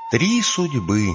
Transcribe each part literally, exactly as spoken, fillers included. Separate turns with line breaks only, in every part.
Три судьбы.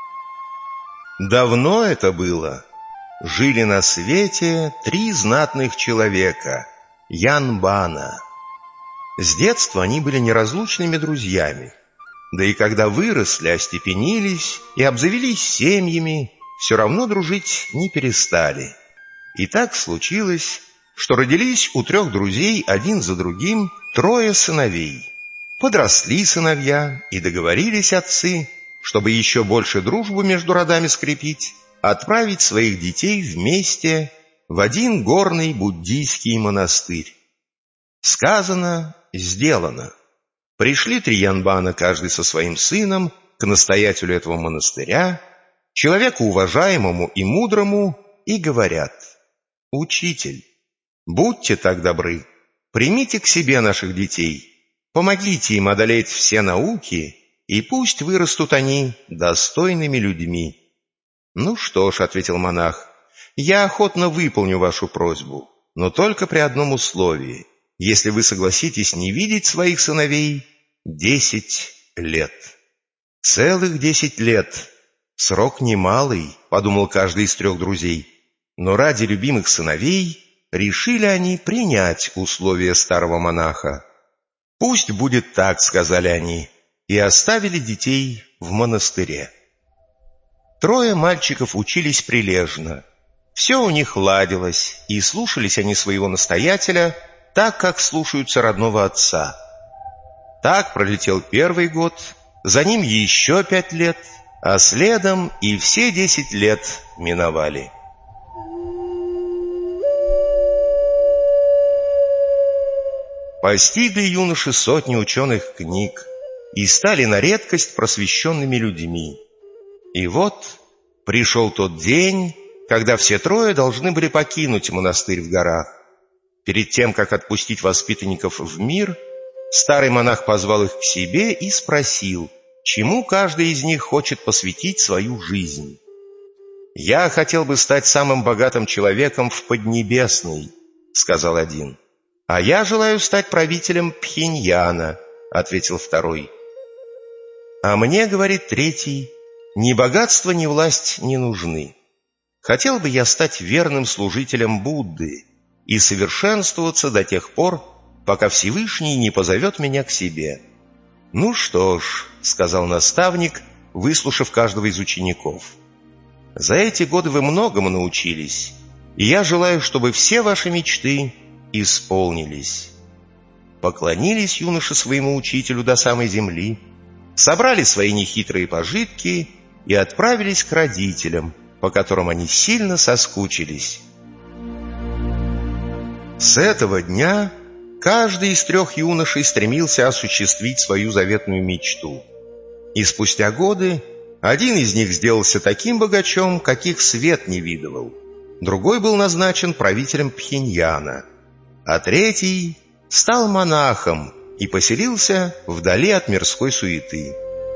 Давно это было. Жили на свете три знатных человека — Янбана. С детства они были неразлучными друзьями. Да и когда выросли, остепенились и обзавелись семьями, все равно дружить не перестали. И так случилось, что родились у трех друзей один за другим трое сыновей. Подросли сыновья, и договорились отцы, чтобы еще больше дружбу между родами скрепить, отправить своих детей вместе в один горный буддийский монастырь. Сказано, сделано. Пришли три янбана, каждый со своим сыном, к настоятелю этого монастыря, человеку уважаемому и мудрому, и говорят: «Учитель, будьте так добры, примите к себе наших детей, помогите им одолеть все науки, и пусть вырастут они достойными людьми». «Ну что ж», — ответил монах, — «я охотно выполню вашу просьбу, но только при одном условии: если вы согласитесь не видеть своих сыновей десять лет». «Целых десять лет. Срок немалый», — подумал каждый из трех друзей. Но ради любимых сыновей решили они принять условия старого монаха. «Пусть будет так», — сказали они, и оставили детей в монастыре. Трое мальчиков учились прилежно. Все у них ладилось, и слушались они своего настоятеля так, как слушаются родного отца. Так пролетел первый год, за ним еще пять лет, а следом и все десять лет миновали. Постигли юноши сотни ученых книг и стали на редкость просвещенными людьми. И вот пришел тот день, когда все трое должны были покинуть монастырь в горах. Перед тем, как отпустить воспитанников в мир, старый монах позвал их к себе и спросил, чему каждый из них хочет посвятить свою жизнь. «Я хотел бы стать самым богатым человеком в Поднебесной», — сказал один. «А я желаю стать правителем Пхеньяна», — ответил второй. «А мне, — говорит третий, — ни богатство, ни власть не нужны. Хотел бы я стать верным служителем Будды и совершенствоваться до тех пор, пока Всевышний не позовет меня к себе». «Ну что ж, — сказал наставник, выслушав каждого из учеников, — за эти годы вы многому научились, и я желаю, чтобы все ваши мечты исполнились». Поклонились юноши своему учителю до самой земли, собрали свои нехитрые пожитки и отправились к родителям, по которым они сильно соскучились. С этого дня каждый из трех юношей стремился осуществить свою заветную мечту. И спустя годы один из них сделался таким богачом, каких свет не видывал, другой был назначен правителем Пхеньяна, а третий стал монахом и поселился вдали от мирской суеты.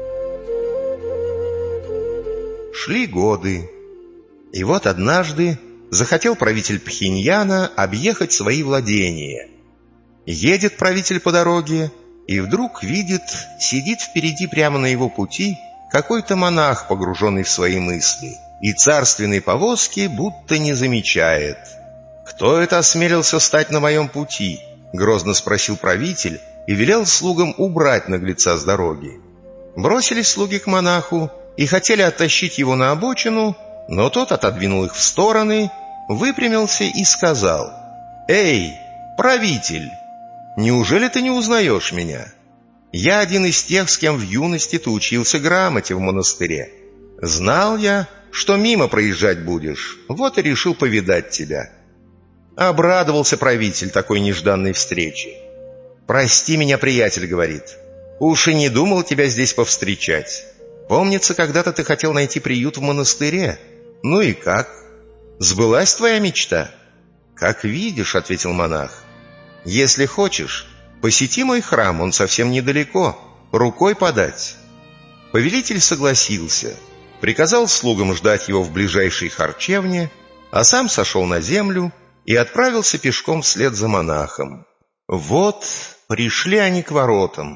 Шли годы, и вот однажды захотел правитель Пхеньяна объехать свои владения. Едет правитель по дороге, и вдруг видит, сидит впереди прямо на его пути какой-то монах, погруженный в свои мысли, и царственной повозки будто не замечает. «Кто это осмелился стать на моем пути?» — грозно спросил правитель и велел слугам убрать наглеца с дороги. Бросились слуги к монаху и хотели оттащить его на обочину, но тот отодвинул их в стороны, выпрямился и сказал: «Эй, правитель, неужели ты не узнаешь меня? Я один из тех, с кем в юности ты учился грамоте в монастыре. Знал я, что мимо проезжать будешь, вот и решил повидать тебя». Обрадовался правитель такой нежданной встрече. «Прости меня, приятель, — говорит, — уж и не думал тебя здесь повстречать. Помнится, когда-то ты хотел найти приют в монастыре. Ну и как? Сбылась твоя мечта?» «Как видишь, — ответил монах, — если хочешь, посети мой храм, он совсем недалеко, рукой подать». Повелитель согласился, приказал слугам ждать его в ближайшей харчевне, а сам сошел на землю и отправился пешком вслед за монахом. Вот пришли они к воротам.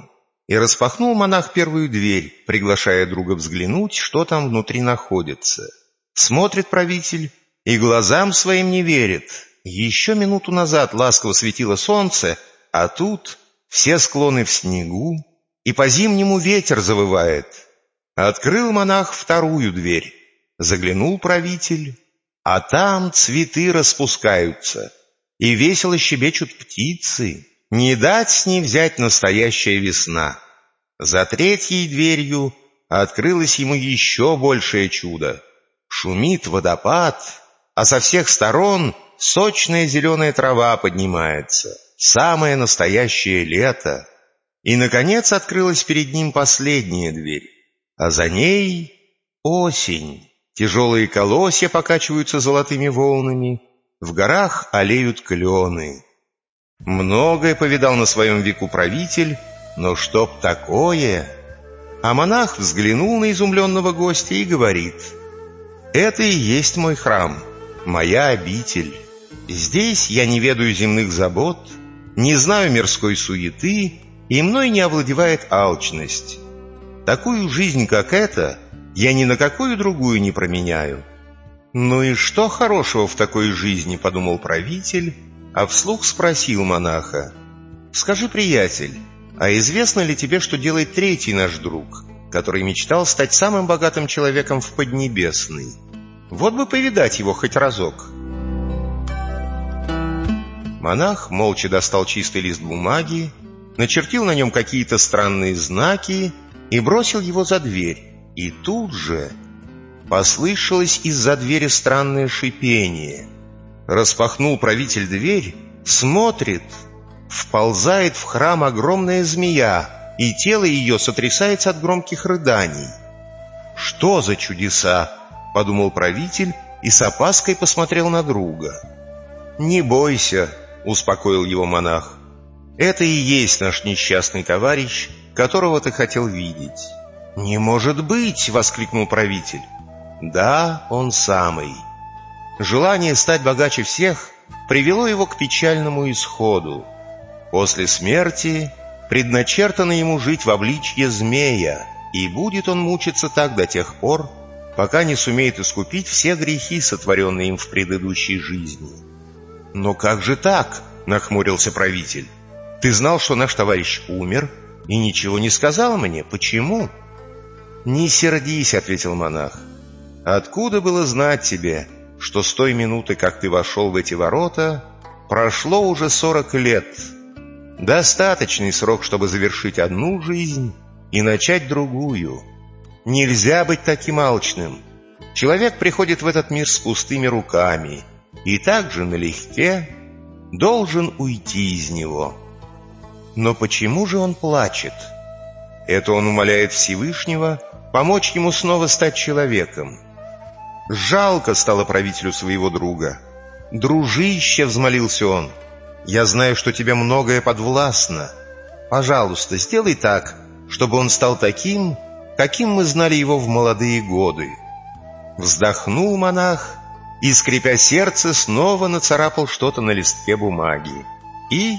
И распахнул монах первую дверь, приглашая друга взглянуть, что там внутри находится. Смотрит правитель и глазам своим не верит. Еще минуту назад ласково светило солнце, а тут все склоны в снегу, и по-зимнему ветер завывает. Открыл монах вторую дверь. Заглянул правитель, а там цветы распускаются, и весело щебечут птицы. Не дать с ней взять настоящая весна. За третьей дверью открылось ему еще большее чудо. Шумит водопад, а со всех сторон сочная зеленая трава поднимается. Самое настоящее лето. И, наконец, открылась перед ним последняя дверь, а за ней осень. Тяжелые колосья покачиваются золотыми волнами, в горах алеют клены. Многое повидал на своем веку правитель, но чтоб такое... А монах взглянул на изумленного гостя и говорит: «Это и есть мой храм, моя обитель. Здесь я не ведаю земных забот, не знаю мирской суеты, и мной не овладевает алчность. Такую жизнь, как эта, я ни на какую другую не променяю». «Ну и что хорошего в такой жизни?» — подумал правитель, а вслух спросил монаха: «Скажи, приятель, а известно ли тебе, что делает третий наш друг, который мечтал стать самым богатым человеком в Поднебесной? Вот бы повидать его хоть разок». Монах молча достал чистый лист бумаги, начертил на нем какие-то странные знаки и бросил его за дверь. И тут же послышалось из-за двери странное шипение. Распахнул правитель дверь, смотрит, вползает в храм огромная змея, и тело ее сотрясается от громких рыданий. «Что за чудеса?» — подумал правитель и с опаской посмотрел на друга. «Не бойся», — успокоил его монах. «Это и есть наш несчастный товарищ, которого ты хотел видеть». «Не может быть!» — воскликнул правитель. «Да, он самый». Желание стать богаче всех привело его к печальному исходу. После смерти предначертано ему жить в обличье змея, и будет он мучиться так до тех пор, пока не сумеет искупить все грехи, сотворенные им в предыдущей жизни. «Но как же так?» — нахмурился правитель. «Ты знал, что наш товарищ умер, и ничего не сказал мне. Почему?» «Не сердись», — ответил монах. «Откуда было знать тебе, что с той минуты, как ты вошел в эти ворота, прошло уже сорок лет? Достаточный срок, чтобы завершить одну жизнь и начать другую. Нельзя быть таким алчным. Человек приходит в этот мир с пустыми руками и также налегке должен уйти из него». «Но почему же он плачет?» «Это он умоляет Всевышнего помочь ему снова стать человеком». Жалко стало правителю своего друга. «Дружище», — взмолился он, — «я знаю, что тебе многое подвластно. Пожалуйста, сделай так, чтобы он стал таким, каким мы знали его в молодые годы». Вздохнул монах и, скрипя сердце, снова нацарапал что-то на листке бумаги. И...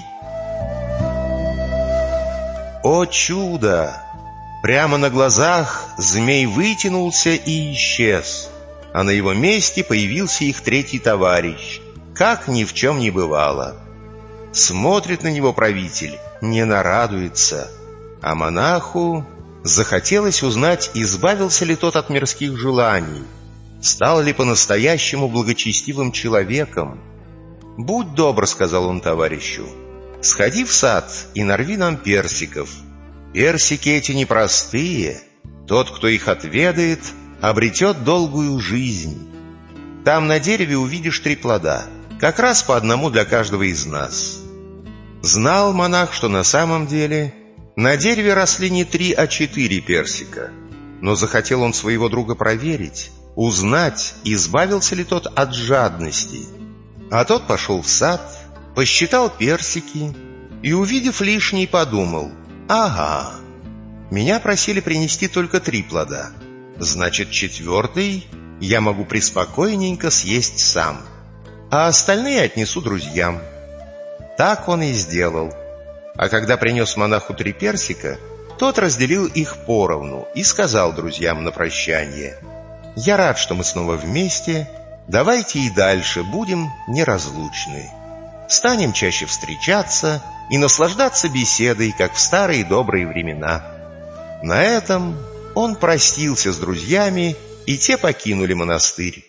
О чудо! Прямо на глазах змей вытянулся и исчез, а на его месте появился их третий товарищ, как ни в чем не бывало. Смотрит на него правитель, не нарадуется, а монаху захотелось узнать, избавился ли тот от мирских желаний, стал ли по-настоящему благочестивым человеком. «Будь добр», — сказал он товарищу, — «сходи в сад и нарви нам персиков. Персики эти непростые, тот, кто их отведает, обретет долгую жизнь. Там на дереве увидишь три плода, как раз по одному для каждого из нас». Знал монах, что на самом деле на дереве росли не три, а четыре персика, но захотел он своего друга проверить, узнать, избавился ли тот от жадности. А тот пошел в сад, посчитал персики и, увидев лишний, подумал: «Ага, меня просили принести только три плода, значит, четвертый я могу преспокойненько съесть сам, а остальные отнесу друзьям». Так он и сделал. А когда принес монаху три персика, Тот разделил их поровну и сказал друзьям на прощание: «Я рад, что мы снова вместе. Давайте и дальше будем неразлучны. Станем чаще встречаться и наслаждаться беседой, как в старые добрые времена». На этом он простился с друзьями, и те покинули монастырь.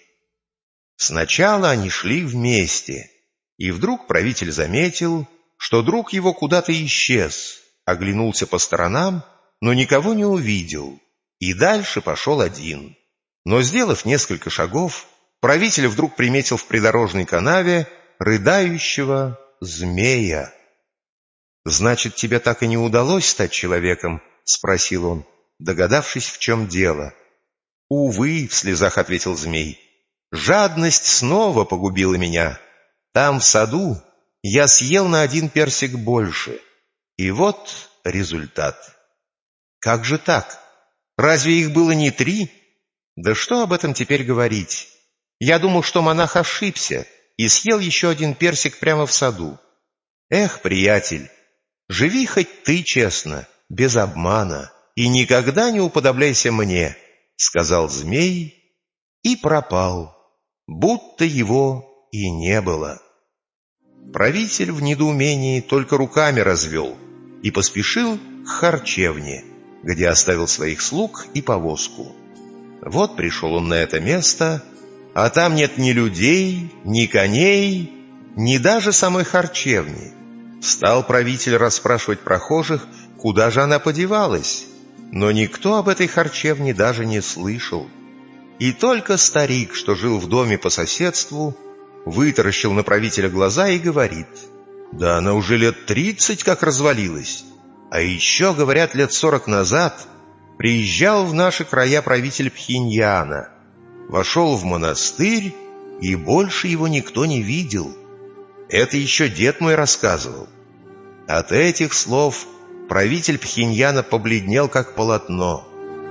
Сначала они шли вместе, и вдруг правитель заметил, что друг его куда-то исчез, оглянулся по сторонам, но никого не увидел, и дальше пошел один. Но, сделав несколько шагов, правитель вдруг приметил в придорожной канаве рыдающего змея. «Значит, тебе так и не удалось стать человеком?» — спросил он, догадавшись, в чем дело. «Увы», — в слезах ответил змей, — «жадность снова погубила меня. Там, в саду, я съел на один персик больше. И вот результат». «Как же так? Разве их было не три?» «Да что об этом теперь говорить? Я думал, что монах ошибся и съел еще один персик прямо в саду. Эх, приятель, живи хоть ты честно, без обмана, и никогда не уподобляйся мне», — сказал змей и пропал, будто его и не было. Правитель в недоумении только руками развел и поспешил к харчевне, где оставил своих слуг и повозку. Вот пришел он на это место, а там нет ни людей, ни коней, ни даже самой харчевни. Стал правитель расспрашивать прохожих, куда же она подевалась, но никто об этой харчевне даже не слышал. И только старик, что жил в доме по соседству, вытаращил на правителя глаза и говорит: «Да она уже лет тридцать как развалилась. А еще, говорят, лет сорок назад приезжал в наши края правитель Пхеньяна, вошел в монастырь, и больше его никто не видел. Это еще дед мой рассказывал». От этих слов правитель Пхеньяна побледнел, как полотно.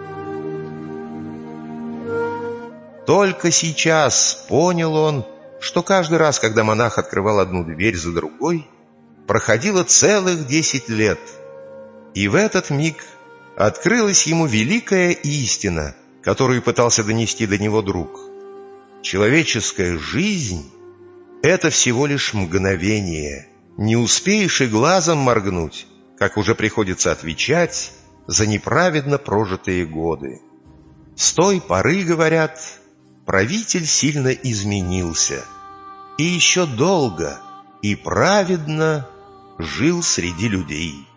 Только сейчас понял он, что каждый раз, когда монах открывал одну дверь за другой, проходило целых десять лет. И в этот миг открылась ему великая истина, которую пытался донести до него друг. Человеческая жизнь — это всего лишь мгновение. Не успеешь и глазом моргнуть, как уже приходится отвечать за неправедно прожитые годы. С той поры, говорят, правитель сильно изменился и еще долго и праведно жил среди людей.